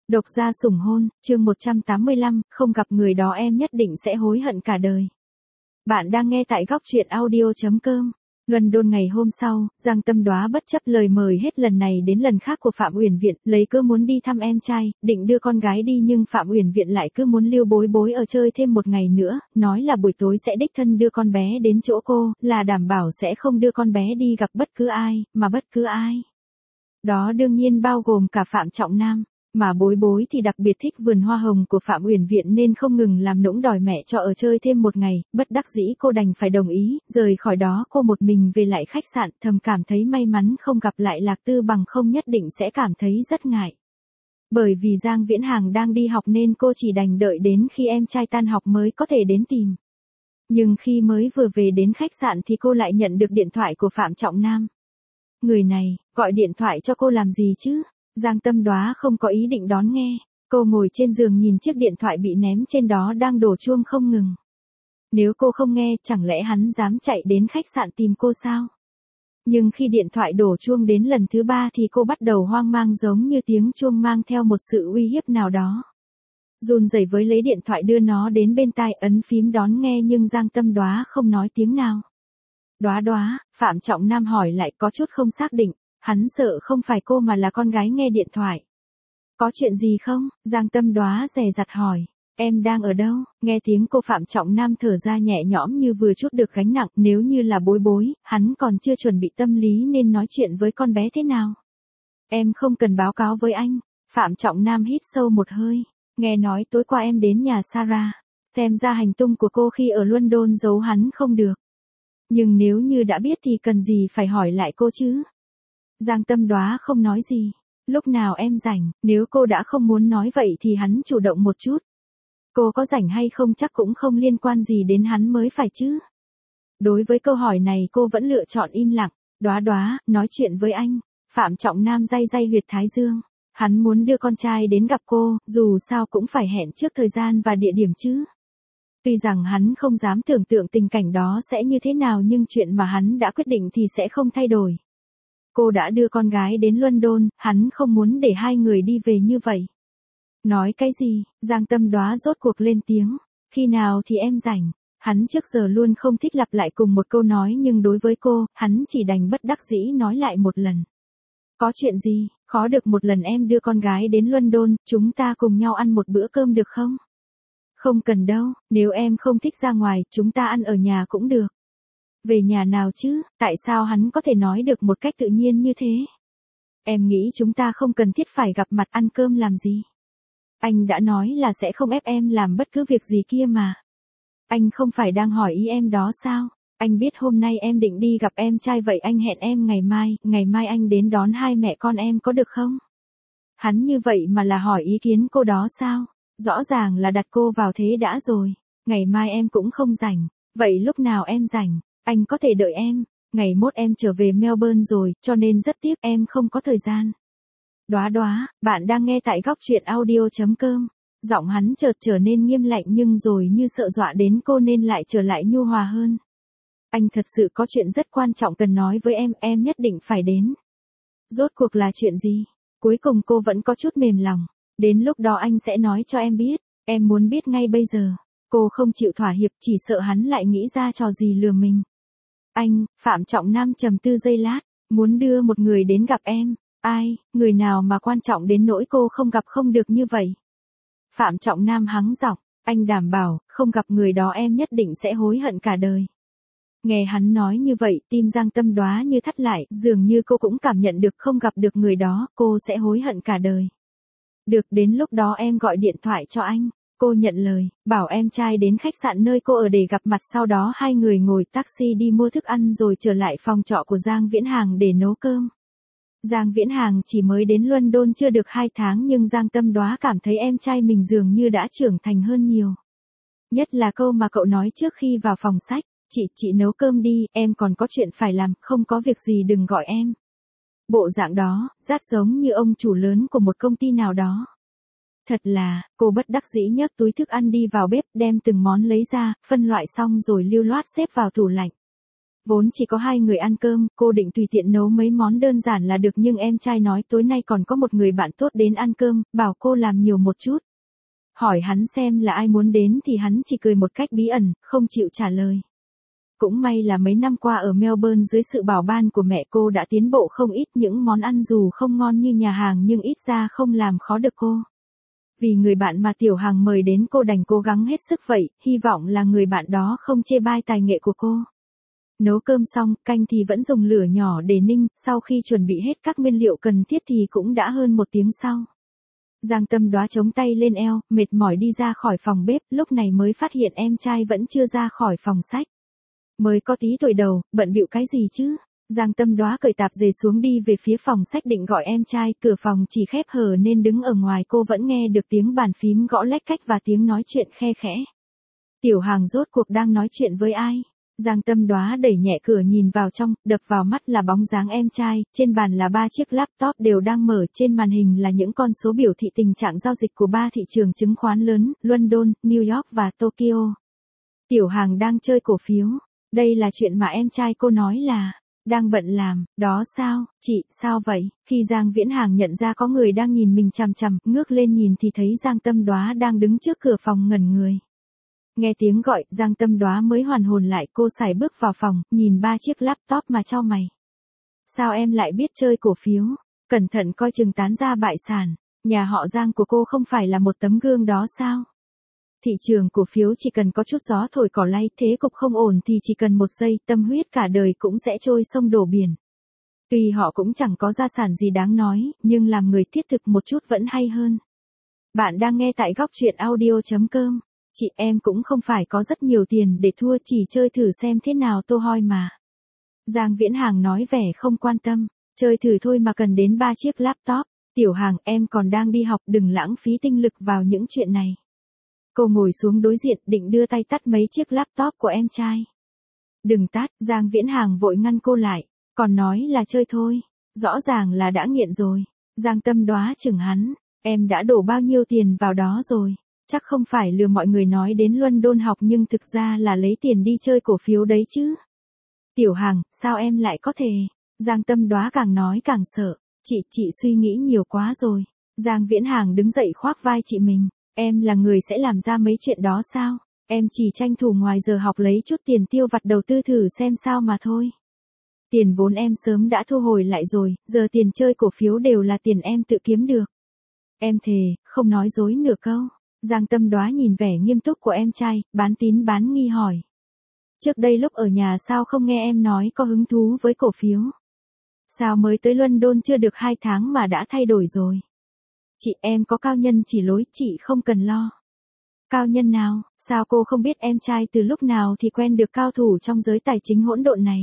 Độc gia sủng hôn, chương 185, không gặp người đó em nhất định sẽ hối hận cả đời. Bạn đang nghe tại góc truyện audio.com. London ngày hôm sau, Giang Tâm Đoá bất chấp lời mời hết lần này đến lần khác của Phạm Uyển Viện, lấy cớ muốn đi thăm em trai, định đưa con gái đi nhưng Phạm Uyển Viện lại cứ muốn lưu bối bối ở chơi thêm một ngày nữa, nói là buổi tối sẽ đích thân đưa con bé đến chỗ cô, là đảm bảo sẽ không đưa con bé đi gặp bất cứ ai, mà bất cứ ai. Đó đương nhiên bao gồm cả Phạm Trọng Nam. Mà bối bối thì đặc biệt thích vườn hoa hồng của Phạm Uyển Viện nên không ngừng làm nũng đòi mẹ cho ở chơi thêm một ngày, bất đắc dĩ cô đành phải đồng ý, rời khỏi đó cô một mình về lại khách sạn, thầm cảm thấy may mắn không gặp lại Lạc Tư bằng không nhất định sẽ cảm thấy rất ngại. Bởi vì Giang Viễn Hàng đang đi học nên cô chỉ đành đợi đến khi em trai tan học mới có thể đến tìm. Nhưng khi mới vừa về đến khách sạn thì cô lại nhận được điện thoại của Phạm Trọng Nam. Người này, gọi điện thoại cho cô làm gì chứ? Giang Tâm Đoá không có ý định đón nghe, cô ngồi trên giường nhìn chiếc điện thoại bị ném trên đó đang đổ chuông không ngừng. Nếu cô không nghe, chẳng lẽ hắn dám chạy đến khách sạn tìm cô sao? Nhưng khi điện thoại đổ chuông đến lần thứ 3 thì cô bắt đầu hoang mang giống như tiếng chuông mang theo một sự uy hiếp nào đó. Run rẩy với lấy điện thoại đưa nó đến bên tai ấn phím đón nghe nhưng Giang Tâm Đoá không nói tiếng nào. Đoá đoá, Phạm Trọng Nam hỏi lại có chút không xác định. Hắn sợ không phải cô mà là con gái nghe điện thoại. Có chuyện gì không? Giang Tâm Đoá dè dặt hỏi. Em đang ở đâu? Nghe tiếng cô Phạm Trọng Nam thở ra nhẹ nhõm như vừa trút được gánh nặng. Nếu như là bối bối, hắn còn chưa chuẩn bị tâm lý nên nói chuyện với con bé thế nào. Em không cần báo cáo với anh. Phạm Trọng Nam hít sâu một hơi. Nghe nói tối qua em đến nhà Sarah. Xem ra hành tung của cô khi ở London giấu hắn không được. Nhưng nếu như đã biết thì cần gì phải hỏi lại cô chứ? Giang Tâm Đoá không nói gì. Lúc nào em rảnh, nếu cô đã không muốn nói vậy thì hắn chủ động một chút. Cô có rảnh hay không chắc cũng không liên quan gì đến hắn mới phải chứ. Đối với câu hỏi này cô vẫn lựa chọn im lặng. Đoá đoá, nói chuyện với anh. Phạm Trọng Nam day day huyệt thái dương. Hắn muốn đưa con trai đến gặp cô, dù sao cũng phải hẹn trước thời gian và địa điểm chứ. Tuy rằng hắn không dám tưởng tượng tình cảnh đó sẽ như thế nào nhưng chuyện mà hắn đã quyết định thì sẽ không thay đổi. Cô đã đưa con gái đến London, hắn không muốn để hai người đi về như vậy. Nói cái gì? Giang Tâm Đoá rốt cuộc lên tiếng. Khi nào thì em rảnh? Hắn trước giờ luôn không thích lặp lại cùng một câu nói nhưng đối với cô, hắn chỉ đành bất đắc dĩ nói lại một lần. Có chuyện gì? Khó được một lần em đưa con gái đến London, chúng ta cùng nhau ăn một bữa cơm được không? Không cần đâu, nếu em không thích ra ngoài, chúng ta ăn ở nhà cũng được. Về nhà nào chứ, tại sao hắn có thể nói được một cách tự nhiên như thế? Em nghĩ chúng ta không cần thiết phải gặp mặt ăn cơm làm gì. Anh đã nói là sẽ không ép em làm bất cứ việc gì kia mà. Anh không phải đang hỏi ý em đó sao? Anh biết hôm nay em định đi gặp em trai vậy anh hẹn em ngày mai anh đến đón hai mẹ con em có được không? Hắn như vậy mà là hỏi ý kiến cô đó sao? Rõ ràng là đặt cô vào thế đã rồi. Ngày mai em cũng không rảnh, vậy lúc nào em rảnh? Anh có thể đợi em, ngày mốt em trở về Melbourne rồi, cho nên rất tiếc em không có thời gian. Đoá đoá, bạn đang nghe tại góc truyện audio.com. Giọng hắn chợt trở nên nghiêm lạnh nhưng rồi như sợ dọa đến cô nên lại trở lại nhu hòa hơn. Anh thật sự có chuyện rất quan trọng cần nói với em nhất định phải đến. Rốt cuộc là chuyện gì? Cuối cùng cô vẫn có chút mềm lòng. Đến lúc đó anh sẽ nói cho em biết, em muốn biết ngay bây giờ. Cô không chịu thỏa hiệp chỉ sợ hắn lại nghĩ ra trò gì lừa mình. Anh, Phạm Trọng Nam trầm tư giây lát, muốn đưa một người đến gặp em. Ai, người nào mà quan trọng đến nỗi cô không gặp không được như vậy? Phạm Trọng Nam hắng giọng, anh đảm bảo, không gặp người đó em nhất định sẽ hối hận cả đời. Nghe hắn nói như vậy, tim Giang Tâm Đoá như thắt lại, dường như cô cũng cảm nhận được không gặp được người đó, cô sẽ hối hận cả đời. Được, đến lúc đó em gọi điện thoại cho anh. Cô nhận lời, bảo em trai đến khách sạn nơi cô ở để gặp mặt sau đó hai người ngồi taxi đi mua thức ăn rồi trở lại phòng trọ của Giang Viễn Hàng để nấu cơm. Giang Viễn Hàng chỉ mới đến London chưa được 2 tháng nhưng Giang Tâm Đoá cảm thấy em trai mình dường như đã trưởng thành hơn nhiều. Nhất là câu mà cậu nói trước khi vào phòng sách, chị nấu cơm đi, em còn có chuyện phải làm, không có việc gì đừng gọi em. Bộ dạng đó, rất giống như ông chủ lớn của một công ty nào đó. Thật là, cô bất đắc dĩ nhấc túi thức ăn đi vào bếp đem từng món lấy ra, phân loại xong rồi lưu loát xếp vào tủ lạnh. Vốn chỉ có hai người ăn cơm, cô định tùy tiện nấu mấy món đơn giản là được nhưng em trai nói tối nay còn có một người bạn tốt đến ăn cơm, bảo cô làm nhiều một chút. Hỏi hắn xem là ai muốn đến thì hắn chỉ cười một cách bí ẩn, không chịu trả lời. Cũng may là mấy năm qua ở Melbourne dưới sự bảo ban của mẹ cô đã tiến bộ không ít, những món ăn dù không ngon như nhà hàng nhưng ít ra không làm khó được cô. Vì người bạn mà Tiểu Hằng mời đến cô đành cố gắng hết sức vậy, hy vọng là người bạn đó không chê bai tài nghệ của cô. Nấu cơm xong, canh thì vẫn dùng lửa nhỏ để ninh, sau khi chuẩn bị hết các nguyên liệu cần thiết thì cũng đã hơn 1 tiếng sau. Giang Tâm Đoá chống tay lên eo, mệt mỏi đi ra khỏi phòng bếp, lúc này mới phát hiện em trai vẫn chưa ra khỏi phòng sách. Mới có tí tuổi đầu, bận bịu cái gì chứ? Giang Tâm Đoá cởi tạp dề xuống đi về phía phòng sách định gọi em trai, cửa phòng chỉ khép hờ nên đứng ở ngoài cô vẫn nghe được tiếng bàn phím gõ lách cách và tiếng nói chuyện khe khẽ. Tiểu Hằng rốt cuộc đang nói chuyện với ai? Giang Tâm Đoá đẩy nhẹ cửa nhìn vào trong, đập vào mắt là bóng dáng em trai, trên bàn là 3 chiếc laptop đều đang mở, trên màn hình là những con số biểu thị tình trạng giao dịch của 3 thị trường chứng khoán lớn, London, New York và Tokyo. Tiểu Hằng đang chơi cổ phiếu. Đây là chuyện mà em trai cô nói là đang bận làm, đó sao, chị, sao vậy? Khi Giang Viễn Hàng nhận ra có người đang nhìn mình chằm chằm, ngước lên nhìn thì thấy Giang Tâm Đoá đang đứng trước cửa phòng ngẩn người. Nghe tiếng gọi, Giang Tâm Đoá mới hoàn hồn lại, cô sải bước vào phòng, nhìn 3 chiếc laptop mà chau mày. Sao em lại biết chơi cổ phiếu? Cẩn thận coi chừng tán ra bại sản, nhà họ Giang của cô không phải là một tấm gương đó sao? Thị trường cổ phiếu chỉ cần có chút gió thổi cỏ lay, thế cục không ổn thì chỉ cần 1 giây, tâm huyết cả đời cũng sẽ trôi sông đổ biển. Tuy họ cũng chẳng có gia sản gì đáng nói, nhưng làm người thiết thực một chút vẫn hay hơn. Bạn đang nghe tại góc truyện audio.com. Chị em cũng không phải có rất nhiều tiền để thua, chỉ chơi thử xem thế nào tô hoi mà. Giang Viễn Hàng nói vẻ không quan tâm, chơi thử thôi mà cần đến 3 chiếc laptop. Tiểu Hàng, em còn đang đi học, đừng lãng phí tinh lực vào những chuyện này. Cô ngồi xuống đối diện định đưa tay tắt mấy chiếc laptop của em trai. Đừng tắt, Giang Viễn Hàng vội ngăn cô lại, còn nói là chơi thôi, rõ ràng là đã nghiện rồi. Giang Tâm Đoá chừng hắn, em đã đổ bao nhiêu tiền vào đó rồi, chắc không phải lừa mọi người nói đến London học nhưng thực ra là lấy tiền đi chơi cổ phiếu đấy chứ. Tiểu Hàng, sao em lại có thể? Giang Tâm Đoá càng nói càng sợ, chị suy nghĩ nhiều quá rồi. Giang Viễn Hàng đứng dậy khoác vai chị mình. Em là người sẽ làm ra mấy chuyện đó sao? Em chỉ tranh thủ ngoài giờ học lấy chút tiền tiêu vặt đầu tư thử xem sao mà thôi. Tiền vốn em sớm đã thu hồi lại rồi, giờ tiền chơi cổ phiếu đều là tiền em tự kiếm được. Em thề, không nói dối nửa câu. Giang Tâm Đoá nhìn vẻ nghiêm túc của em trai, bán tín bán nghi hỏi. Trước đây lúc ở nhà sao không nghe em nói có hứng thú với cổ phiếu? Sao mới tới London chưa được 2 tháng mà đã thay đổi rồi? Chị em có cao nhân chỉ lối, chị không cần lo. Cao nhân nào, sao cô không biết em trai từ lúc nào thì quen được cao thủ trong giới tài chính hỗn độn này?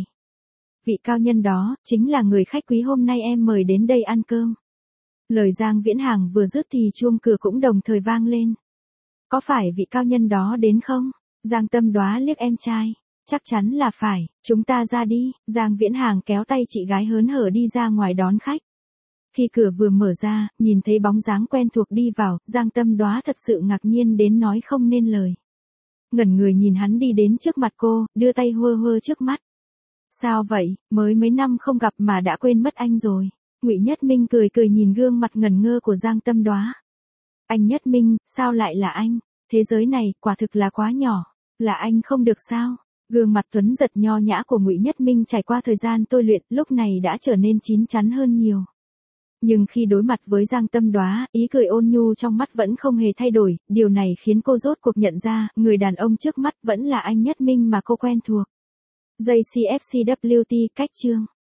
Vị cao nhân đó, chính là người khách quý hôm nay em mời đến đây ăn cơm. Lời Giang Viễn Hàng vừa dứt thì chuông cửa cũng đồng thời vang lên. Có phải vị cao nhân đó đến không? Giang Tâm Đoá liếc em trai. Chắc chắn là phải, chúng ta ra đi. Giang Viễn Hàng kéo tay chị gái hớn hở đi ra ngoài đón khách. Khi cửa vừa mở ra, nhìn thấy bóng dáng quen thuộc đi vào, Giang Tâm Đoá thật sự ngạc nhiên đến nói không nên lời. Ngẩn người nhìn hắn đi đến trước mặt cô, đưa tay hơ hơ trước mắt. Sao vậy, mới mấy năm không gặp mà đã quên mất anh rồi. Ngụy Nhất Minh cười cười nhìn gương mặt ngẩn ngơ của Giang Tâm Đoá. Anh Nhất Minh, sao lại là anh? Thế giới này, quả thực là quá nhỏ. Là anh không được sao? Gương mặt tuấn giật nho nhã của Ngụy Nhất Minh trải qua thời gian tôi luyện, lúc này đã trở nên chín chắn hơn nhiều. Nhưng khi đối mặt với Giang Tâm Đoá, ý cười ôn nhu trong mắt vẫn không hề thay đổi, điều này khiến cô rốt cuộc nhận ra, người đàn ông trước mắt vẫn là anh Nhất Minh mà cô quen thuộc. JCFCWT cách chương